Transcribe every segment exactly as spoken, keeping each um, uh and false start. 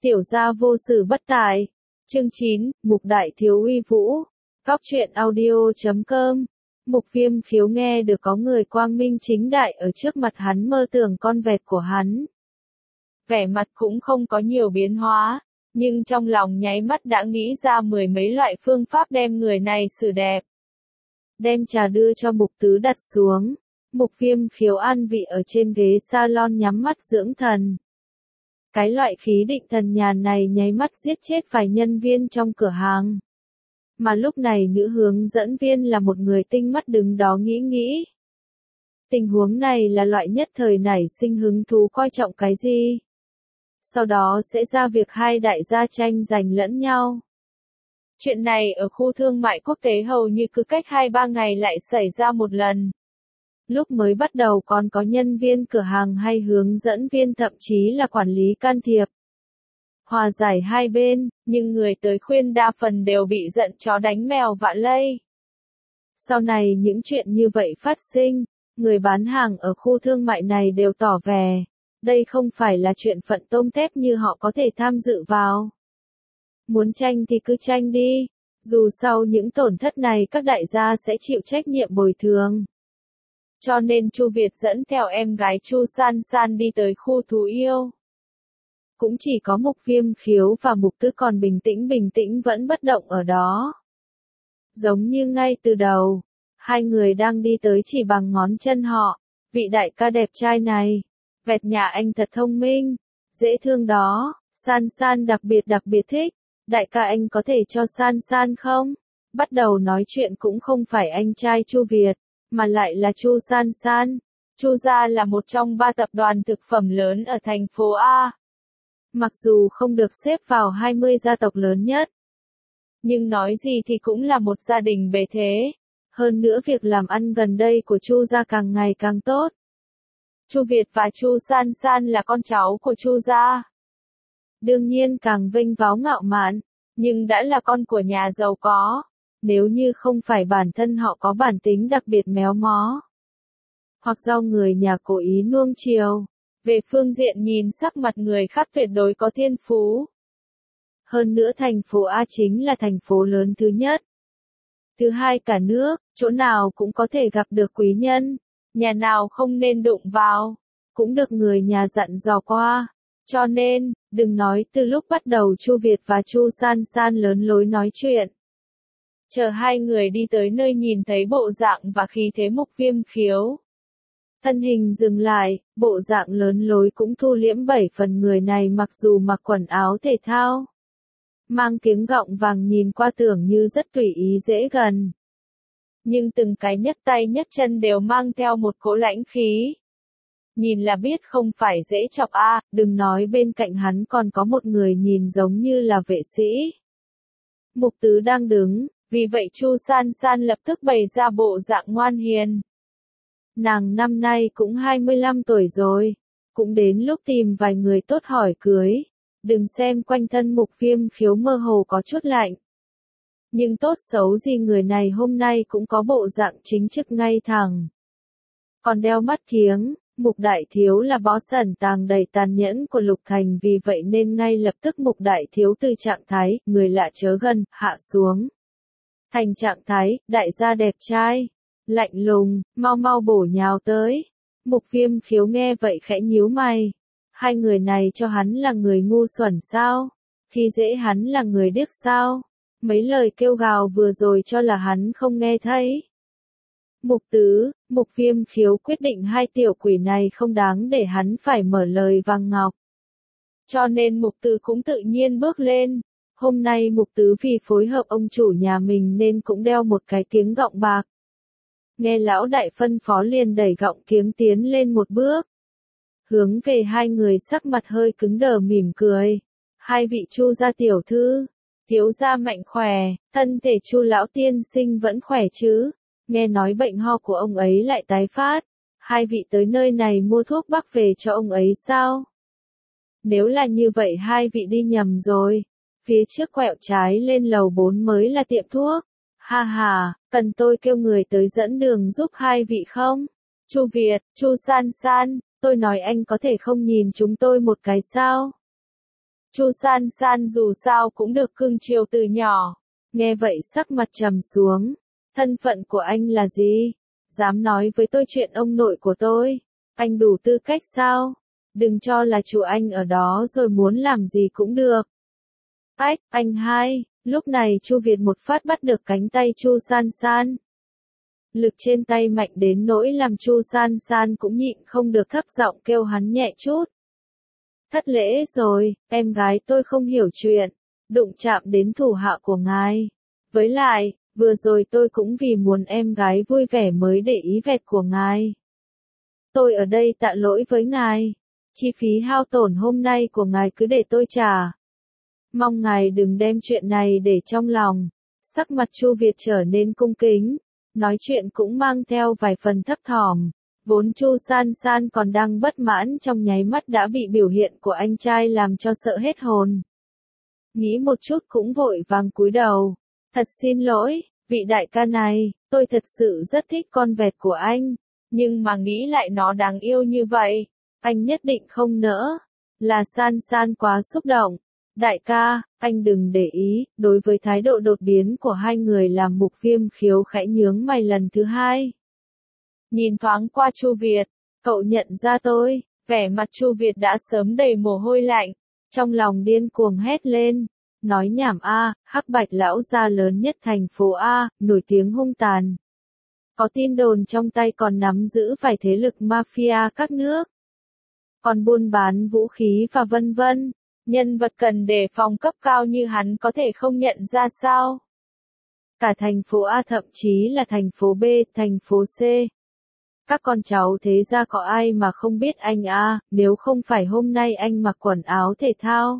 Tiểu gia vô sử bất tài. Chương chín, Mục Đại Thiếu uy vũ. Góc truyện audio chấm com. Mục Viêm Khiếu nghe được có người quang minh chính đại ở trước mặt hắn mơ tưởng con vẹt của hắn. Vẻ mặt cũng không có nhiều biến hóa, nhưng trong lòng nháy mắt đã nghĩ ra mười mấy loại phương pháp đem người này xử đẹp. Đem trà đưa cho Mục Tứ đặt xuống. Mục Viêm Khiếu an vị ở trên ghế salon nhắm mắt dưỡng thần. Cái loại khí định thần nhàn này nháy mắt giết chết vài nhân viên trong cửa hàng. Mà lúc này nữ hướng dẫn viên là một người tinh mắt đứng đó nghĩ nghĩ. Tình huống này là loại nhất thời nảy sinh hứng thú coi trọng cái gì. Sau đó sẽ ra việc hai đại gia tranh giành lẫn nhau. Chuyện này ở khu thương mại quốc tế hầu như cứ cách hai ba ngày lại xảy ra một lần. Lúc mới bắt đầu còn có nhân viên cửa hàng hay hướng dẫn viên thậm chí là quản lý can thiệp. Hòa giải hai bên, nhưng người tới khuyên đa phần đều bị giận chó đánh mèo vạ lây. Sau này những chuyện như vậy phát sinh, người bán hàng ở khu thương mại này đều tỏ vẻ, đây không phải là chuyện phận tôm tép như họ có thể tham dự vào. Muốn tranh thì cứ tranh đi, dù sau những tổn thất này các đại gia sẽ chịu trách nhiệm bồi thường. Cho nên Chu Việt dẫn theo em gái Chu San San đi tới khu thú yêu. Cũng chỉ có Mục Viêm Khiếu và Mục Tứ còn bình tĩnh bình tĩnh vẫn bất động ở đó. Giống như ngay từ đầu, hai người đang đi tới chỉ bằng ngón chân họ. Vị đại ca đẹp trai này, vẹt nhà anh thật thông minh, dễ thương đó, San San đặc biệt đặc biệt thích. Đại ca anh có thể cho San San không? Bắt đầu nói chuyện cũng không phải anh trai Chu Việt, mà lại là Chu San San. Chu gia là một trong ba tập đoàn thực phẩm lớn ở thành phố A. Mặc dù không được xếp vào hai mươi gia tộc lớn nhất, nhưng nói gì thì cũng là một gia đình bề thế. Hơn nữa việc làm ăn gần đây của Chu gia càng ngày càng tốt. Chu Việt và Chu San San là con cháu của Chu gia. Đương nhiên càng vinh váo ngạo mạn, nhưng đã là con của nhà giàu có. Nếu như không phải bản thân họ có bản tính đặc biệt méo mó, hoặc do người nhà cố ý nuông chiều, về phương diện nhìn sắc mặt người khác tuyệt đối có thiên phú. Hơn nữa thành phố A chính là thành phố lớn thứ nhất. Thứ hai cả nước, chỗ nào cũng có thể gặp được quý nhân, nhà nào không nên đụng vào, cũng được người nhà dặn dò qua. Cho nên, đừng nói từ lúc bắt đầu Chu Việt và Chu San San lớn lối nói chuyện. Chờ hai người đi tới nơi nhìn thấy bộ dạng và khí thế Mục Viêm Khiếu. Thân hình dừng lại, bộ dạng lớn lối cũng thu liễm bảy phần người này mặc dù mặc quần áo thể thao. Mang kiếng gọng vàng nhìn qua tưởng như rất tùy ý dễ gần. Nhưng từng cái nhấc tay nhấc chân đều mang theo một cỗ lãnh khí. Nhìn là biết không phải dễ chọc a, à, đừng nói bên cạnh hắn còn có một người nhìn giống như là vệ sĩ. Mục Tứ đang đứng, vì vậy Chu San San lập tức bày ra bộ dạng ngoan hiền. Nàng năm nay cũng hai mươi lăm tuổi rồi, cũng đến lúc tìm vài người tốt hỏi cưới. Đừng xem quanh thân Mục Viêm Khiếu mơ hồ có chút lạnh. Nhưng tốt xấu gì người này hôm nay cũng có bộ dạng chính trực ngay thẳng. Còn đeo mắt kiếng, Mục Đại Thiếu là boss ẩn tàng đầy tàn nhẫn của Lục Thành, vì vậy nên ngay lập tức Mục Đại Thiếu từ trạng thái, người lạ chớ gần, hạ xuống. Thành trạng thái, đại gia đẹp trai, lạnh lùng, mau mau bổ nhào tới. Mục Viêm Khiếu nghe vậy khẽ nhíu mày. Hai người này cho hắn là người ngu xuẩn sao? Khi dễ hắn là người điếc sao? Mấy lời kêu gào vừa rồi cho là hắn không nghe thấy. Mục Tứ, Mục Viêm Khiếu quyết định hai tiểu quỷ này không đáng để hắn phải mở lời vàng ngọc. Cho nên Mục Tứ cũng tự nhiên bước lên. Hôm nay Mục Tứ vì phối hợp ông chủ nhà mình nên cũng đeo một cái kiếng gọng bạc. Nghe lão đại phân phó liền đẩy gọng kiếng tiến lên một bước. Hướng về hai người sắc mặt hơi cứng đờ mỉm cười. Hai vị Chu gia tiểu thư, thiếu gia mạnh khỏe, thân thể Chu lão tiên sinh vẫn khỏe chứ? Nghe nói bệnh ho của ông ấy lại tái phát. Hai vị tới nơi này mua thuốc bắc về cho ông ấy sao? Nếu là như vậy hai vị đi nhầm rồi. Phía trước quẹo trái lên lầu bốn mới là tiệm thuốc. Ha ha, cần tôi kêu người tới dẫn đường giúp hai vị không? Chu Việt, Chu San San, tôi nói anh có thể không nhìn chúng tôi một cái sao? Chu San San dù sao cũng được cưng chiều từ nhỏ. Nghe vậy sắc mặt trầm xuống. Thân phận của anh là gì? Dám nói với tôi chuyện ông nội của tôi? Anh đủ tư cách sao? Đừng cho là chủ anh ở đó rồi muốn làm gì cũng được. Ách, anh hai, lúc này Chu Việt một phát bắt được cánh tay Chu San San. Lực trên tay mạnh đến nỗi làm Chu San San cũng nhịn không được thấp giọng kêu hắn nhẹ chút. Thất lễ rồi, em gái tôi không hiểu chuyện, đụng chạm đến thủ hạ của ngài. Với lại, vừa rồi tôi cũng vì muốn em gái vui vẻ mới để ý vẹt của ngài. Tôi ở đây tạ lỗi với ngài, chi phí hao tổn hôm nay của ngài cứ để tôi trả. Mong ngài đừng đem chuyện này để trong lòng. Sắc mặt Chu Việt trở nên cung kính, nói chuyện cũng mang theo vài phần thấp thỏm. Vốn Chu San San còn đang bất mãn trong nháy mắt đã bị biểu hiện của anh trai làm cho sợ hết hồn. Nghĩ một chút cũng vội vàng cúi đầu. Thật xin lỗi, vị đại ca này, tôi thật sự rất thích con vẹt của anh, nhưng mà nghĩ lại nó đáng yêu như vậy, anh nhất định không nỡ. Là San San quá xúc động. Đại ca, anh đừng để ý, đối với thái độ đột biến của hai người làm Mục Viêm Khiếu khẽ nhướng mày lần thứ hai. Nhìn thoáng qua Chu Việt, cậu nhận ra tôi, vẻ mặt Chu Việt đã sớm đầy mồ hôi lạnh, trong lòng điên cuồng hét lên, nói nhảm a, Hắc Bạch lão gia lớn nhất thành phố A, nổi tiếng hung tàn. Có tin đồn trong tay còn nắm giữ vài thế lực mafia các nước, còn buôn bán vũ khí và vân vân. Nhân vật cần đề phòng cấp cao như hắn có thể không nhận ra sao? Cả thành phố A thậm chí là thành phố B, thành phố C. Các con cháu thế ra có ai mà không biết anh a, nếu không phải hôm nay anh mặc quần áo thể thao,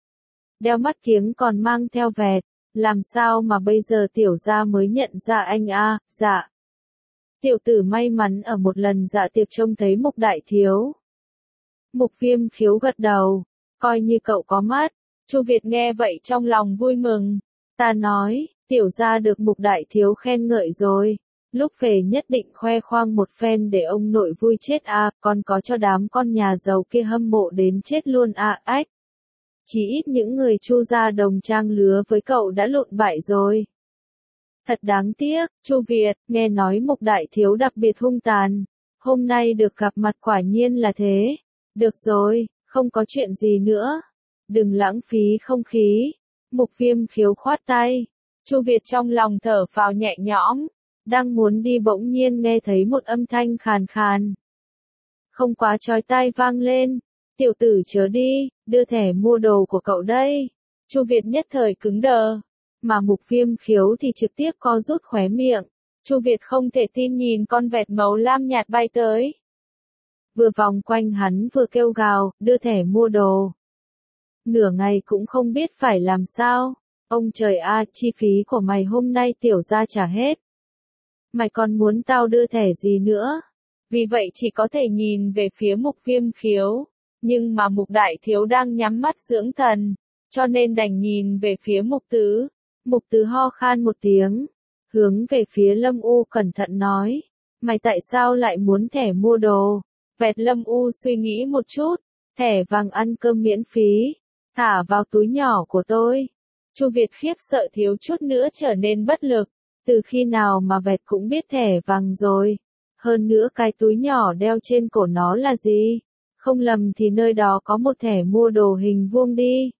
đeo mắt kiếng còn mang theo vẹt, làm sao mà bây giờ tiểu gia mới nhận ra anh a? Dạ. Tiểu tử may mắn ở một lần dạ tiệc trông thấy Mục đại thiếu. Mục Viêm Khiếu gật đầu, coi như cậu có mắt. Chu Việt nghe vậy trong lòng vui mừng. Ta nói, tiểu gia được Mục đại thiếu khen ngợi rồi. Lúc về nhất định khoe khoang một phen để ông nội vui chết a, à, còn có cho đám con nhà giàu kia hâm mộ đến chết luôn a, à, ách. Chỉ ít những người Chu gia đồng trang lứa với cậu đã lụn bại rồi. Thật đáng tiếc, Chu Việt, nghe nói Mục đại thiếu đặc biệt hung tàn. Hôm nay được gặp mặt quả nhiên là thế. Được rồi, không có chuyện gì nữa. Đừng lãng phí không khí. Mục Viêm Khiếu khoát tay. Chu Việt trong lòng thở phào nhẹ nhõm. Đang muốn đi bỗng nhiên nghe thấy một âm thanh khàn khàn, không quá chói tai vang lên. Tiểu tử chớ đi, đưa thẻ mua đồ của cậu đây. Chu Việt nhất thời cứng đờ, mà Mục Viêm Khiếu thì trực tiếp co rút khóe miệng. Chu Việt không thể tin nhìn con vẹt màu lam nhạt bay tới. Vừa vòng quanh hắn vừa kêu gào, đưa thẻ mua đồ. Nửa ngày cũng không biết phải làm sao. Ông trời a, chi phí của mày hôm nay tiểu gia trả hết. Mày còn muốn tao đưa thẻ gì nữa? Vì vậy chỉ có thể nhìn về phía Mục Viêm Khiếu. Nhưng mà Mục đại thiếu đang nhắm mắt dưỡng thần, cho nên đành nhìn về phía Mục Tứ. Mục Tứ ho khan một tiếng, hướng về phía Lâm U cẩn thận nói. Mày tại sao lại muốn thẻ mua đồ? Vẹt Lâm U suy nghĩ một chút. Thẻ vàng ăn cơm miễn phí. Thả vào túi nhỏ của tôi. Chu Việt khiếp sợ thiếu chút nữa trở nên bất lực. Từ khi nào mà vẹt cũng biết thẻ vàng rồi. Hơn nữa cái túi nhỏ đeo trên cổ nó là gì? Không lầm thì nơi đó có một thẻ mua đồ hình vuông đi.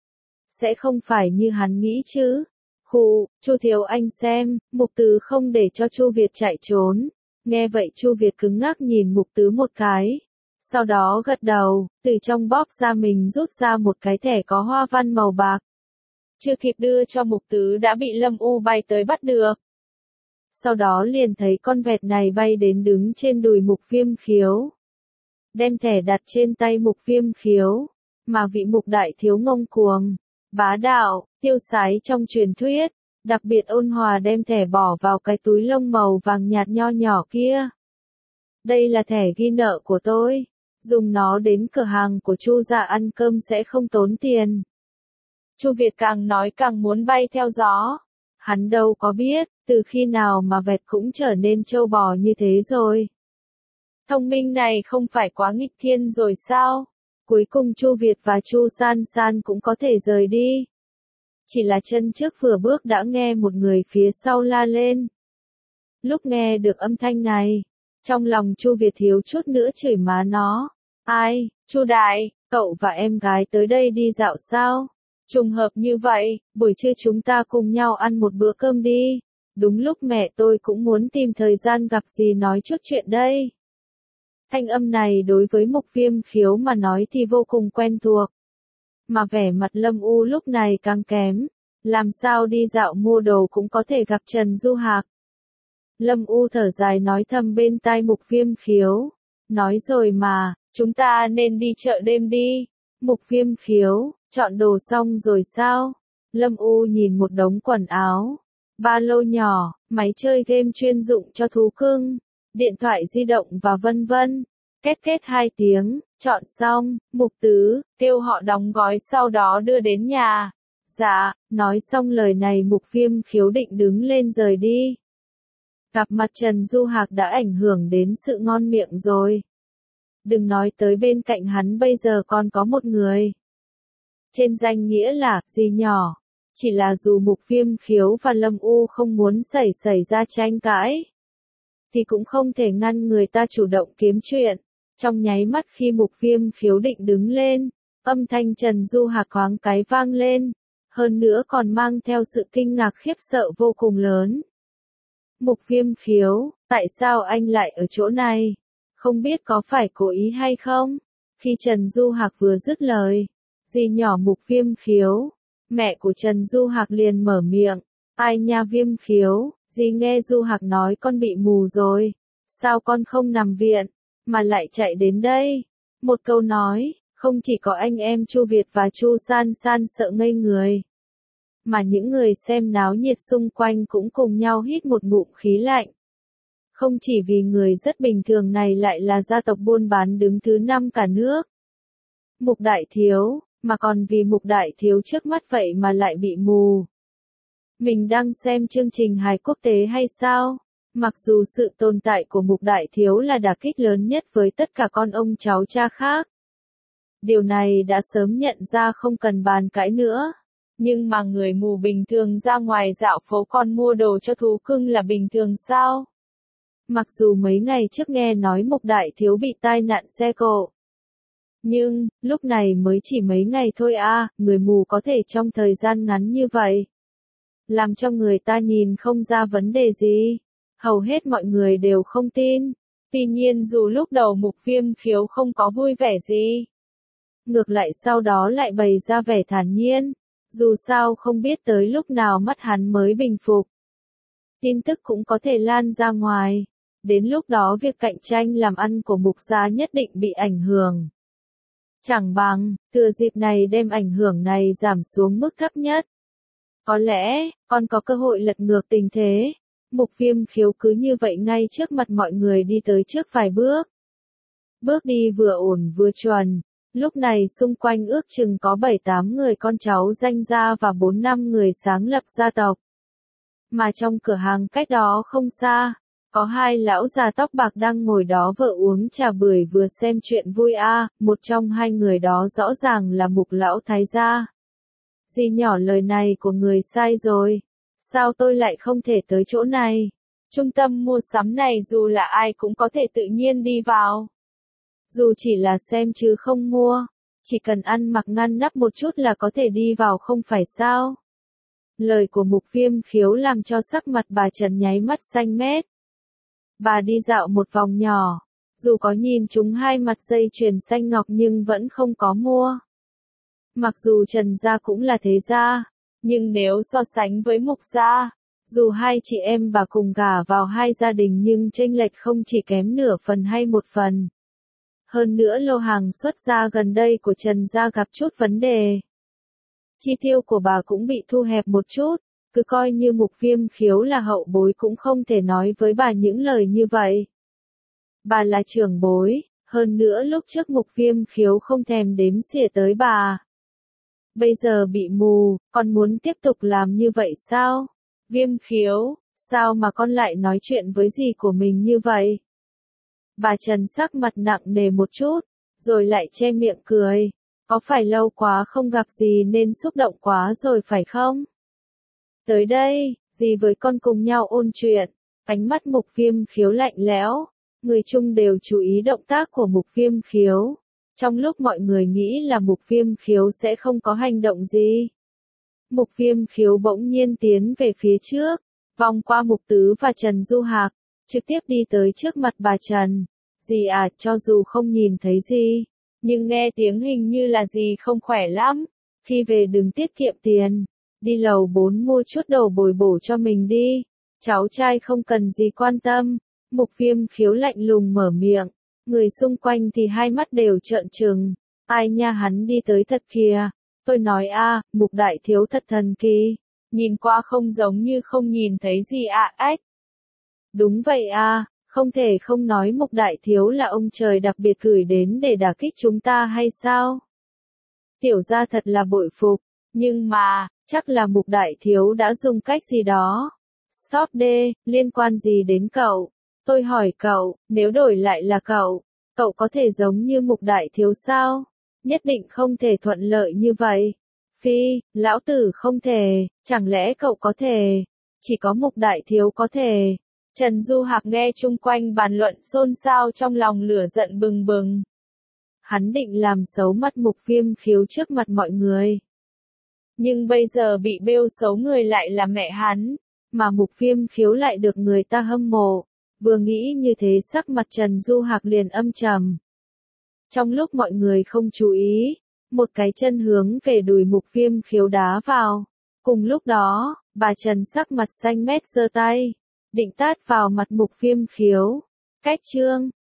Sẽ không phải như hắn nghĩ chứ. Khụ, Chu thiếu anh xem, Mục Tứ không để cho Chu Việt chạy trốn. Nghe vậy Chu Việt cứng ngắc nhìn Mục Tứ một cái. Sau đó gật đầu, từ trong bóp ra mình rút ra một cái thẻ có hoa văn màu bạc. Chưa kịp đưa cho Mục Tứ đã bị Lâm U bay tới bắt được. Sau đó liền thấy con vẹt này bay đến đứng trên đùi Mục Viêm Khiếu. Đem thẻ đặt trên tay Mục Viêm Khiếu. Mà vị Mục đại thiếu ngông cuồng, bá đạo, tiêu sái trong truyền thuyết. Đặc biệt ôn hòa đem thẻ bỏ vào cái túi lông màu vàng nhạt nho nhỏ kia. Đây là thẻ ghi nợ của tôi. Dùng nó đến cửa hàng của Chu gia ăn cơm sẽ không tốn tiền. Chu Việt càng nói càng muốn bay theo gió. Hắn đâu có biết, từ khi nào mà vẹt cũng trở nên trâu bò như thế rồi. Thông minh này không phải quá nghịch thiên rồi sao? Cuối cùng Chu Việt và Chu San San cũng có thể rời đi. Chỉ là chân trước vừa bước đã nghe một người phía sau la lên. Lúc nghe được âm thanh này, trong lòng Chu Việt thiếu chút nữa chửi má nó. Ai, Chu Đại, cậu và em gái tới đây đi dạo sao? Trùng hợp như vậy, buổi trưa chúng ta cùng nhau ăn một bữa cơm đi. Đúng lúc mẹ tôi cũng muốn tìm thời gian gặp dì nói chút chuyện đây. Thanh âm này đối với Mục Viêm Khiếu mà nói thì vô cùng quen thuộc. Mà vẻ mặt Lâm U lúc này càng kém. Làm sao đi dạo mua đồ cũng có thể gặp Trần Du Hạc. Lâm U thở dài nói thầm bên tai Mục Viêm Khiếu. Nói rồi mà, chúng ta nên đi chợ đêm đi. Mục Viêm Khiếu, chọn đồ xong rồi sao? Lâm U nhìn một đống quần áo, ba lô nhỏ, máy chơi game chuyên dụng cho thú cưng, điện thoại di động và vân vân. Kết kết hai tiếng, chọn xong, Mục Tứ, kêu họ đóng gói sau đó đưa đến nhà. Dạ, nói xong lời này Mục Viêm Khiếu định đứng lên rời đi. Gặp mặt Trần Du Hạc đã ảnh hưởng đến sự ngon miệng rồi. Đừng nói tới bên cạnh hắn bây giờ còn có một người. Trên danh nghĩa là dì nhỏ. Chỉ là dù Mục Viêm Khiếu và Lâm U không muốn xảy xảy ra tranh cãi, thì cũng không thể ngăn người ta chủ động kiếm chuyện. Trong nháy mắt khi Mục Viêm Khiếu định đứng lên, âm thanh Trần Du Hạc khoáng cái vang lên. Hơn nữa còn mang theo sự kinh ngạc khiếp sợ vô cùng lớn. Mục Viêm Khiếu, tại sao anh lại ở chỗ này? Không biết có phải cố ý hay không? Khi Trần Du Hạc vừa dứt lời, dì nhỏ Mục Viêm Khiếu, mẹ của Trần Du Hạc liền mở miệng. Ai nha Viêm Khiếu, dì nghe Du Hạc nói con bị mù rồi. Sao con không nằm viện, mà lại chạy đến đây? Một câu nói, không chỉ có anh em Chu Việt và Chu San San sợ ngây người, mà những người xem náo nhiệt xung quanh cũng cùng nhau hít một ngụm khí lạnh. Không chỉ vì người rất bình thường này lại là gia tộc buôn bán đứng thứ năm cả nước, Mục Đại Thiếu, mà còn vì Mục Đại Thiếu trước mắt vậy mà lại bị mù. Mình đang xem chương trình hài quốc tế hay sao? Mặc dù sự tồn tại của Mục Đại Thiếu là đả kích lớn nhất với tất cả con ông cháu cha khác. Điều này đã sớm nhận ra không cần bàn cãi nữa. Nhưng mà người mù bình thường ra ngoài dạo phố còn mua đồ cho thú cưng là bình thường sao? Mặc dù mấy ngày trước nghe nói Mục Đại Thiếu bị tai nạn xe cộ. Nhưng, lúc này mới chỉ mấy ngày thôi à, người mù có thể trong thời gian ngắn như vậy. Làm cho người ta nhìn không ra vấn đề gì. Hầu hết mọi người đều không tin. Tuy nhiên dù lúc đầu Mục Viêm Khiếu không có vui vẻ gì, ngược lại sau đó lại bày ra vẻ thản nhiên. Dù sao không biết tới lúc nào mắt hắn mới bình phục. Tin tức cũng có thể lan ra ngoài. Đến lúc đó việc cạnh tranh làm ăn của Mục gia nhất định bị ảnh hưởng. Chẳng bằng, thừa dịp này đem ảnh hưởng này giảm xuống mức thấp nhất. Có lẽ, còn có cơ hội lật ngược tình thế. Mục Viêm Khiếu cứ như vậy ngay trước mặt mọi người đi tới trước vài bước. Bước đi vừa ổn vừa chuẩn. Lúc này xung quanh ước chừng có bảy tám người con cháu danh gia và bốn năm người sáng lập gia tộc. Mà trong cửa hàng cách đó không xa, có hai lão già tóc bạc đang ngồi đó vợ uống trà bưởi vừa xem chuyện vui a, à, một trong hai người đó rõ ràng là Mục lão thái gia. Dì nhỏ lời này của người sai rồi. Sao tôi lại không thể tới chỗ này? Trung tâm mua sắm này dù là ai cũng có thể tự nhiên đi vào. Dù chỉ là xem chứ không mua, chỉ cần ăn mặc ngăn nắp một chút là có thể đi vào không phải sao? Lời của Mục Viêm Khiếu làm cho sắc mặt bà Trần nháy mắt xanh mét. Bà đi dạo một vòng nhỏ, dù có nhìn chúng hai mặt dây chuyền xanh ngọc nhưng vẫn không có mua. Mặc dù Trần gia cũng là thế gia, nhưng nếu so sánh với Mục gia, dù hai chị em bà cùng gả vào hai gia đình nhưng chênh lệch không chỉ kém nửa phần hay một phần. Hơn nữa lô hàng xuất ra gần đây của Trần gia gặp chút vấn đề. Chi tiêu của bà cũng bị thu hẹp một chút, cứ coi như Mục Viêm Khiếu là hậu bối cũng không thể nói với bà những lời như vậy. Bà là trưởng bối, hơn nữa lúc trước Mục Viêm Khiếu không thèm đếm xỉa tới bà. Bây giờ bị mù, con muốn tiếp tục làm như vậy sao? Viêm Khiếu, sao mà con lại nói chuyện với dì của mình như vậy? Bà Trần sắc mặt nặng nề một chút, rồi lại che miệng cười. Có phải lâu quá không gặp gì nên xúc động quá rồi phải không? Tới đây, dì với con cùng nhau ôn chuyện. Ánh mắt Mục Viêm Khiếu lạnh lẽo. Người chung đều chú ý động tác của Mục Viêm Khiếu. Trong lúc mọi người nghĩ là Mục Viêm Khiếu sẽ không có hành động gì, Mục Viêm Khiếu bỗng nhiên tiến về phía trước, vòng qua Mục Tứ và Trần Du Hạc, trực tiếp đi tới trước mặt bà Trần. Dì à, cho dù không nhìn thấy gì, nhưng nghe tiếng hình như là dì không khỏe lắm. Khi về đừng tiết kiệm tiền, đi lầu bốn mua chút đồ bồi bổ cho mình đi. Cháu trai không cần gì quan tâm. Mục Viêm Khiếu lạnh lùng mở miệng. Người xung quanh thì hai mắt đều trợn trừng. Ai nha, hắn đi tới thật kìa. Tôi nói a, Mục đại thiếu thật thần kỳ. Nhìn qua không giống như không nhìn thấy gì ạ. À, ách. Đúng vậy a, không thể không nói Mục đại thiếu là ông trời đặc biệt gửi đến để đả kích chúng ta hay sao? Tiểu gia thật là bội phục. Nhưng mà, chắc là Mục đại thiếu đã dùng cách gì đó. Stop đê, liên quan gì đến cậu? Tôi hỏi cậu, nếu đổi lại là cậu, cậu có thể giống như Mục đại thiếu sao? Nhất định không thể thuận lợi như vậy. Phi, lão tử không thể, chẳng lẽ cậu có thể? Chỉ có Mục đại thiếu có thể. Trần Du Hạc nghe chung quanh bàn luận xôn xao trong lòng lửa giận bừng bừng. Hắn định làm xấu mắt Mục Viêm Khiếu trước mặt mọi người. Nhưng bây giờ bị bêu xấu người lại là mẹ hắn, mà Mục Viêm Khiếu lại được người ta hâm mộ. Vừa nghĩ như thế sắc mặt Trần Du Hạc liền âm trầm. Trong lúc mọi người không chú ý, một cái chân hướng về đùi Mục Viêm Khiếu đá vào. Cùng lúc đó, bà Trần sắc mặt xanh mét giơ tay, định tát vào mặt Mục Viêm Khiếu. Cách chương